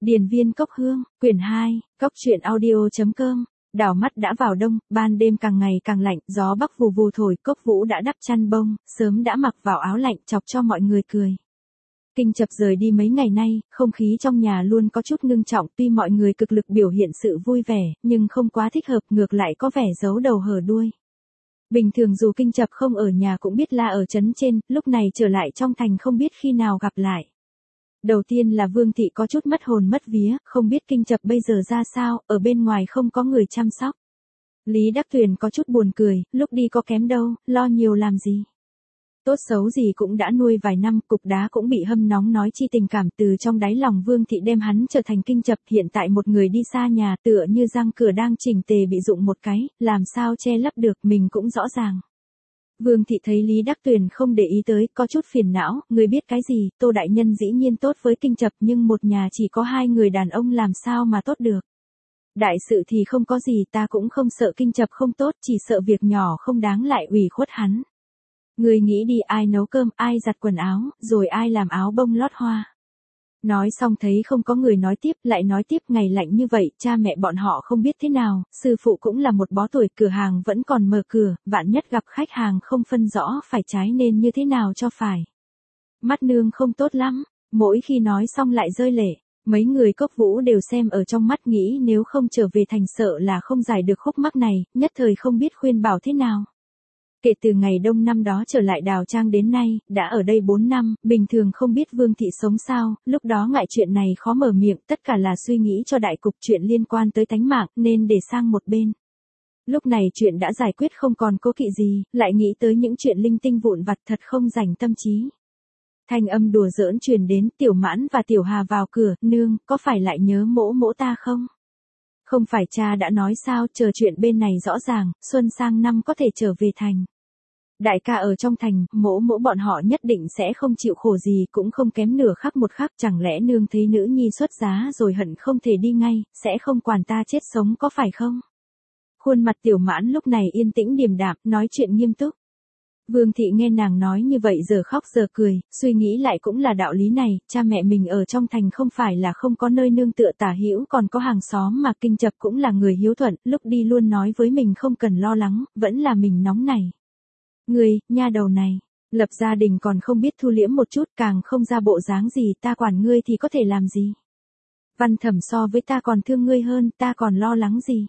Điền viên cốc hương, quyển 2, cốc truyện audio.com. Đảo mắt đã vào đông, ban đêm càng ngày càng lạnh, gió bắc vù vù thổi, Cốc Vũ đã đắp chăn bông, sớm đã mặc vào áo lạnh, chọc cho mọi người cười. Kinh Chập rời đi mấy ngày nay, không khí trong nhà luôn có chút ngưng trọng, tuy mọi người cực lực biểu hiện sự vui vẻ, nhưng không quá thích hợp, ngược lại có vẻ giấu đầu hở đuôi. Bình thường dù Kinh Chập không ở nhà cũng biết là ở trấn trên, lúc này trở lại trong thành không biết khi nào gặp lại. Đầu tiên là Vương Thị có chút mất hồn mất vía, không biết Kinh Chập bây giờ ra sao, ở bên ngoài không có người chăm sóc. Lý Đắc Tuyền có chút buồn cười, lúc đi có kém đâu, lo nhiều làm gì. Tốt xấu gì cũng đã nuôi vài năm, cục đá cũng bị hâm nóng nói chi tình cảm, từ trong đáy lòng Vương Thị đem hắn trở thành Kinh Chập, hiện tại một người đi xa nhà tựa như răng cửa đang chỉnh tề bị rụng một cái, làm sao che lấp được, mình cũng rõ ràng. Vương Thị thấy Lý Đắc Tuyền không để ý tới, có chút phiền não, người biết cái gì, Tô đại nhân dĩ nhiên tốt với Kinh Chập, nhưng một nhà chỉ có hai người đàn ông làm sao mà tốt được. Đại sự thì không có gì, ta cũng không sợ Kinh Chập không tốt, chỉ sợ việc nhỏ không đáng lại ủy khuất hắn. Người nghĩ đi, ai nấu cơm, ai giặt quần áo, rồi ai làm áo bông lót hoa. Nói xong thấy không có người nói tiếp, lại nói tiếp, ngày lạnh như vậy, cha mẹ bọn họ không biết thế nào, sư phụ cũng là một bó tuổi, cửa hàng vẫn còn mở cửa, vạn nhất gặp khách hàng không phân rõ phải trái nên như thế nào cho phải. Mắt nương không tốt lắm, mỗi khi nói xong lại rơi lệ, mấy người Cốc Vũ đều xem ở trong mắt, nghĩ nếu không trở về thành sợ là không giải được khúc mắc này, nhất thời không biết khuyên bảo thế nào. Kể từ ngày đông năm đó trở lại Đào Trang đến nay, đã ở đây 4 năm, bình thường không biết Vương Thị sống sao, lúc đó ngại chuyện này khó mở miệng, tất cả là suy nghĩ cho đại cục, chuyện liên quan tới tánh mạng, nên để sang một bên. Lúc này chuyện đã giải quyết không còn cố kỵ gì, lại nghĩ tới những chuyện linh tinh vụn vặt, thật không dành tâm trí. Thanh âm đùa giỡn truyền đến, Tiểu Mãn và Tiểu Hà vào cửa, nương, có phải lại nhớ mỗ mỗ ta không? Không phải cha đã nói sao, chờ chuyện bên này rõ ràng, xuân sang năm có thể trở về thành. Đại ca ở trong thành, mỗ bọn họ nhất định sẽ không chịu khổ gì, cũng không kém nửa khắc một khắc, chẳng lẽ nương thấy nữ nhi xuất giá rồi hận không thể đi ngay, sẽ không quản ta chết sống có phải không? Khuôn mặt Tiểu Mãn lúc này yên tĩnh điềm đạm, nói chuyện nghiêm túc. Vương Thị nghe nàng nói như vậy giờ khóc giờ cười, suy nghĩ lại cũng là đạo lý này, cha mẹ mình ở trong thành không phải là không có nơi nương tựa, tả hữu còn có hàng xóm, mà Kinh Chập cũng là người hiếu thuận, lúc đi luôn nói với mình không cần lo lắng, vẫn là mình nóng này. Ngươi, nha đầu này, lập gia đình còn không biết thu liễm một chút, càng không ra bộ dáng gì, ta quản ngươi thì có thể làm gì. Văn Thẩm so với ta còn thương ngươi hơn, ta còn lo lắng gì.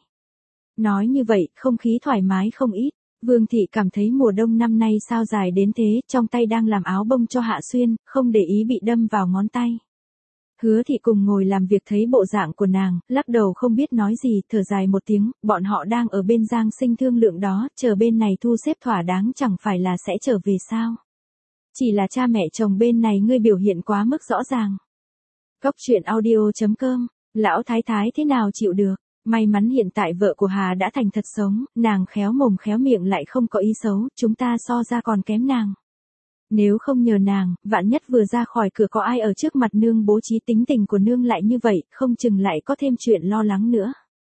Nói như vậy, không khí thoải mái không ít. Vương Thị cảm thấy mùa đông năm nay sao dài đến thế, trong tay đang làm áo bông cho Hạ Xuyên, không để ý bị đâm vào ngón tay. Hứa Thị cùng ngồi làm việc thấy bộ dạng của nàng, lắc đầu không biết nói gì, thở dài một tiếng, bọn họ đang ở bên Giang Sinh thương lượng đó, chờ bên này thu xếp thỏa đáng chẳng phải là sẽ trở về sao. Chỉ là cha mẹ chồng bên này ngươi biểu hiện quá mức rõ ràng. Cốc truyện audio.com, lão thái thái thế nào chịu được. May mắn hiện tại vợ của Hà đã thành thật sống, nàng khéo mồm khéo miệng lại không có ý xấu, chúng ta so ra còn kém nàng. Nếu không nhờ nàng, vạn nhất vừa ra khỏi cửa có ai ở trước mặt nương bố trí tính tình của nương lại như vậy, không chừng lại có thêm chuyện lo lắng nữa.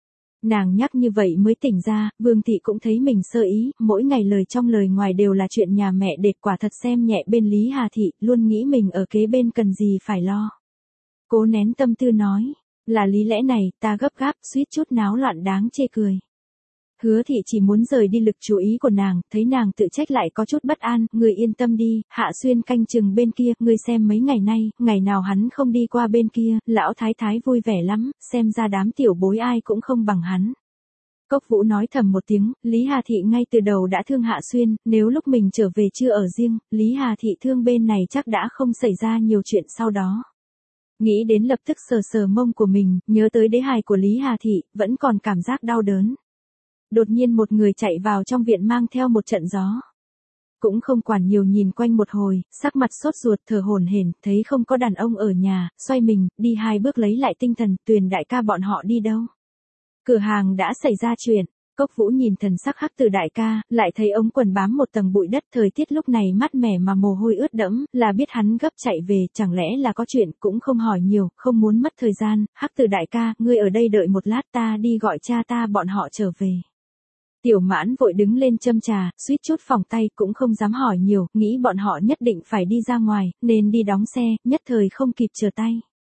Nàng nhắc như vậy mới tỉnh ra, Vương Thị cũng thấy mình sơ ý, mỗi ngày lời trong lời ngoài đều là chuyện nhà mẹ đệt, quả thật xem nhẹ bên Lý Hà Thị, luôn nghĩ mình ở kế bên cần gì phải lo. Cố nén tâm tư nói. Là lý lẽ này, ta gấp gáp, suýt chút náo loạn đáng chê cười. Hứa Thị chỉ muốn rời đi lực chú ý của nàng, thấy nàng tự trách lại có chút bất an, người yên tâm đi, Hạ Xuyên canh chừng bên kia, ngươi xem mấy ngày nay, ngày nào hắn không đi qua bên kia, lão thái thái vui vẻ lắm, xem ra đám tiểu bối ai cũng không bằng hắn. Cốc Vũ nói thầm một tiếng, Lý Hà Thị ngay từ đầu đã thương Hạ Xuyên, nếu lúc mình trở về chưa ở riêng, Lý Hà Thị thương bên này chắc đã không xảy ra nhiều chuyện sau đó. Nghĩ đến lập tức sờ sờ mông của mình, nhớ tới đế hài của Lý Hà Thị, vẫn còn cảm giác đau đớn. Đột nhiên một người chạy vào trong viện mang theo một trận gió. Cũng không quản nhiều, nhìn quanh một hồi, sắc mặt sốt ruột thở hổn hển, thấy không có đàn ông ở nhà, xoay mình, đi 2 bước lấy lại tinh thần, Tuyền đại ca bọn họ đi đâu? Cửa hàng đã xảy ra chuyện. Cốc Vũ nhìn thần sắc hắc Từ đại ca, lại thấy ống quần bám một tầng bụi đất, thời tiết lúc này mát mẻ mà mồ hôi ướt đẫm, là biết hắn gấp chạy về, chẳng lẽ là có chuyện, cũng không hỏi nhiều, không muốn mất thời gian, hắc Từ đại ca, ngươi ở đây đợi một lát, ta đi gọi cha ta bọn họ trở về. Tiểu Mãn vội đứng lên châm trà, suýt chút phỏng tay, cũng không dám hỏi nhiều, nghĩ bọn họ nhất định phải đi ra ngoài, nên đi đóng xe, nhất thời không kịp chờ tay.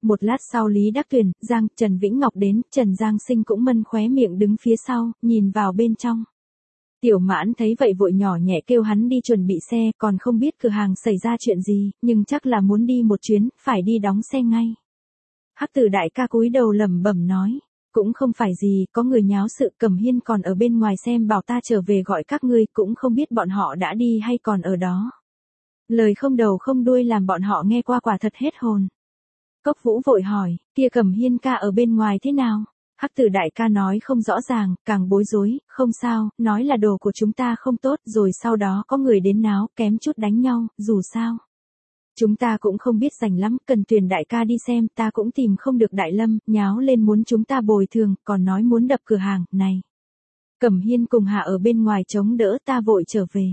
Một lát sau Lý Đắc Tuyền, Trần Vĩnh Ngọc đến, Trần Giang Sinh cũng mân khóe miệng đứng phía sau, nhìn vào bên trong. Tiểu Mãn thấy vậy vội nhỏ nhẹ kêu hắn đi chuẩn bị xe, còn không biết cửa hàng xảy ra chuyện gì, nhưng chắc là muốn đi một chuyến, phải đi đóng xe ngay. Hắc Tử đại ca cúi đầu lẩm bẩm nói, cũng không phải gì, có người nháo sự, Cẩm Hiên còn ở bên ngoài xem bảo ta trở về gọi các ngươi, cũng không biết bọn họ đã đi hay còn ở đó. Lời không đầu không đuôi làm bọn họ nghe qua quả thật hết hồn. Cốc Vũ vội hỏi, kia Cẩm Hiên ca ở bên ngoài thế nào? Hắc Tử đại ca nói không rõ ràng, càng bối rối, không sao, nói là đồ của chúng ta không tốt, rồi sau đó có người đến náo, kém chút đánh nhau, dù sao. Chúng ta cũng không biết rành lắm, cần Tuyền đại ca đi xem, ta cũng tìm không được Đại Lâm, nháo lên muốn chúng ta bồi thường, còn nói muốn đập cửa hàng, này. Cẩm Hiên cùng Hạ ở bên ngoài chống đỡ, ta vội trở về.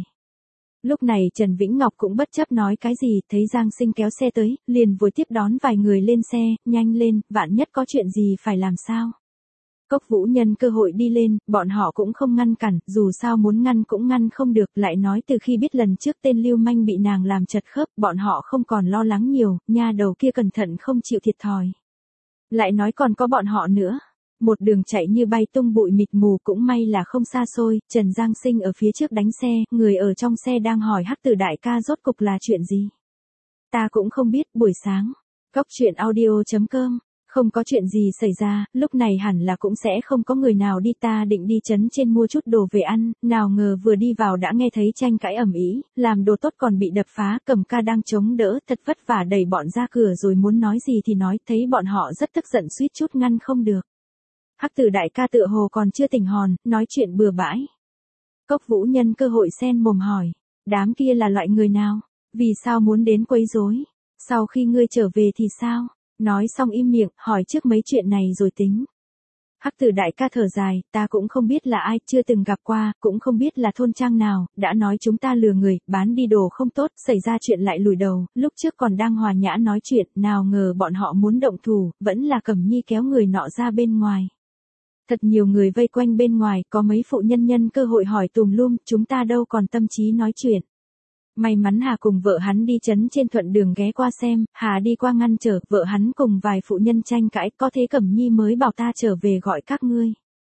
Lúc này Trần Vĩnh Ngọc cũng bất chấp nói cái gì, thấy Giang Sinh kéo xe tới, liền vội tiếp đón vài người lên xe, nhanh lên, vạn nhất có chuyện gì phải làm sao. Cốc Vũ nhân cơ hội đi lên, bọn họ cũng không ngăn cản, dù sao muốn ngăn cũng ngăn không được, lại nói từ khi biết lần trước tên Lưu Manh bị nàng làm chật khớp, bọn họ không còn lo lắng nhiều, nha đầu kia cẩn thận không chịu thiệt thòi. Lại nói còn có bọn họ nữa. Một đường chạy như bay tung bụi mịt mù, cũng may là không xa xôi, Trần Giang Sinh ở phía trước đánh xe, người ở trong xe đang hỏi Hắc Tử đại ca rốt cục là chuyện gì. Ta cũng không biết, buổi sáng. Cóc truyện audio.com. Không có chuyện gì xảy ra, lúc này hẳn là cũng sẽ không có người nào đi, ta định đi trấn trên mua chút đồ về ăn, nào ngờ vừa đi vào đã nghe thấy tranh cãi ầm ĩ, làm đồ tốt còn bị đập phá, Cầm ca đang chống đỡ, thật vất vả đẩy bọn ra cửa rồi muốn nói gì thì nói, thấy bọn họ rất tức giận suýt chút ngăn không được. Hắc Tử đại ca tựa hồ còn chưa tỉnh hòn, nói chuyện bừa bãi. Cốc Vũ nhân cơ hội xen mồm hỏi, đám kia là loại người nào, vì sao muốn đến quấy rối, sau khi ngươi trở về thì sao? Nói xong im miệng, hỏi trước mấy chuyện này rồi tính. Hắc Tử đại ca thở dài, ta cũng không biết là ai, chưa từng gặp qua, cũng không biết là thôn trang nào, đã nói chúng ta lừa người, bán đi đồ không tốt, xảy ra chuyện lại lùi đầu, lúc trước còn đang hòa nhã nói chuyện, nào ngờ bọn họ muốn động thủ, vẫn là Cẩm Nhi kéo người nọ ra bên ngoài. Thật nhiều người vây quanh bên ngoài, có mấy phụ nhân nhân cơ hội hỏi tùm lum, chúng ta đâu còn tâm trí nói chuyện. May mắn Hà cùng vợ hắn đi trấn trên thuận đường ghé qua xem, Hà đi qua ngăn trở, vợ hắn cùng vài phụ nhân tranh cãi, có thế Cẩm Nhi mới bảo ta trở về gọi các ngươi.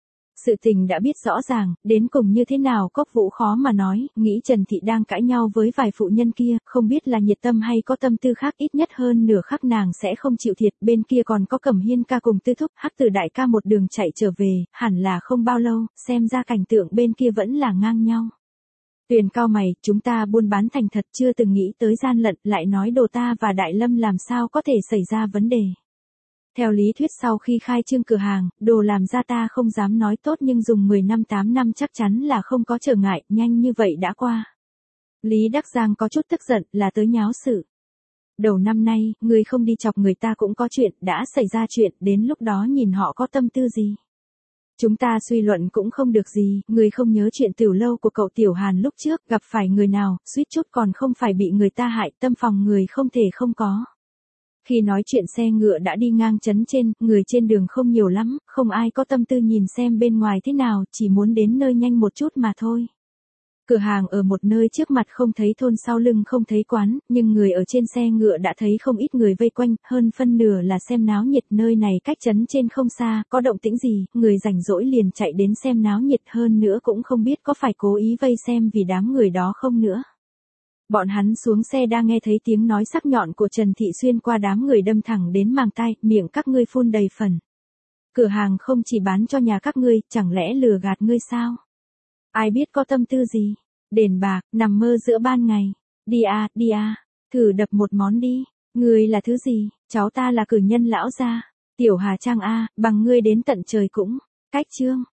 Sự tình đã biết rõ ràng, đến cùng như thế nào Cốc Vũ khó mà nói, nghĩ Trần Thị đang cãi nhau với vài phụ nhân kia, không biết là nhiệt tâm hay có tâm tư khác, ít nhất hơn nửa khắc nàng sẽ không chịu thiệt, bên kia còn có Cẩm Hiên ca cùng Tư Thúc, Hắc Tử đại ca một đường chạy trở về, hẳn là không bao lâu, xem ra cảnh tượng bên kia vẫn là ngang nhau. Tuyền cao mày, chúng ta buôn bán thành thật chưa từng nghĩ tới gian lận, lại nói đồ ta và Đại Lâm làm sao có thể xảy ra vấn đề. Theo lý thuyết sau khi khai trương cửa hàng, đồ làm ra ta không dám nói tốt nhưng dùng 10 năm 8 năm chắc chắn là không có trở ngại, nhanh như vậy đã qua. Lý Đắc Giang có chút tức giận là tới nháo sự. Đầu năm nay, người không đi chọc người ta cũng có chuyện, đã xảy ra chuyện, đến lúc đó nhìn họ có tâm tư gì. Chúng ta suy luận cũng không được gì, người không nhớ chuyện tiểu lâu của cậu Tiểu Hàn lúc trước, gặp phải người nào, suýt chút còn không phải bị người ta hại, tâm phòng người không thể không có. Khi nói chuyện xe ngựa đã đi ngang trấn trên, người trên đường không nhiều lắm, không ai có tâm tư nhìn xem bên ngoài thế nào, chỉ muốn đến nơi nhanh một chút mà thôi. Cửa hàng ở một nơi trước mặt không thấy thôn, sau lưng không thấy quán, nhưng người ở trên xe ngựa đã thấy không ít người vây quanh, hơn phân nửa là xem náo nhiệt, nơi này cách trấn trên không xa, có động tĩnh gì, người rảnh rỗi liền chạy đến xem náo nhiệt, hơn nữa cũng không biết có phải cố ý vây xem vì đám người đó không nữa. Bọn hắn xuống xe đang nghe thấy tiếng nói sắc nhọn của Trần Thị xuyên qua đám người đâm thẳng đến màng tai, miệng các ngươi phun đầy phần. Cửa hàng không chỉ bán cho nhà các ngươi, chẳng lẽ lừa gạt ngươi sao? Ai biết có tâm tư gì? Đền bạc, nằm mơ giữa ban ngày. Đi à, thử đập một món đi. Ngươi là thứ gì? Cháu ta là cử nhân lão gia. Tiểu Hà Trang a, bằng ngươi đến tận trời cũng. Cách chương.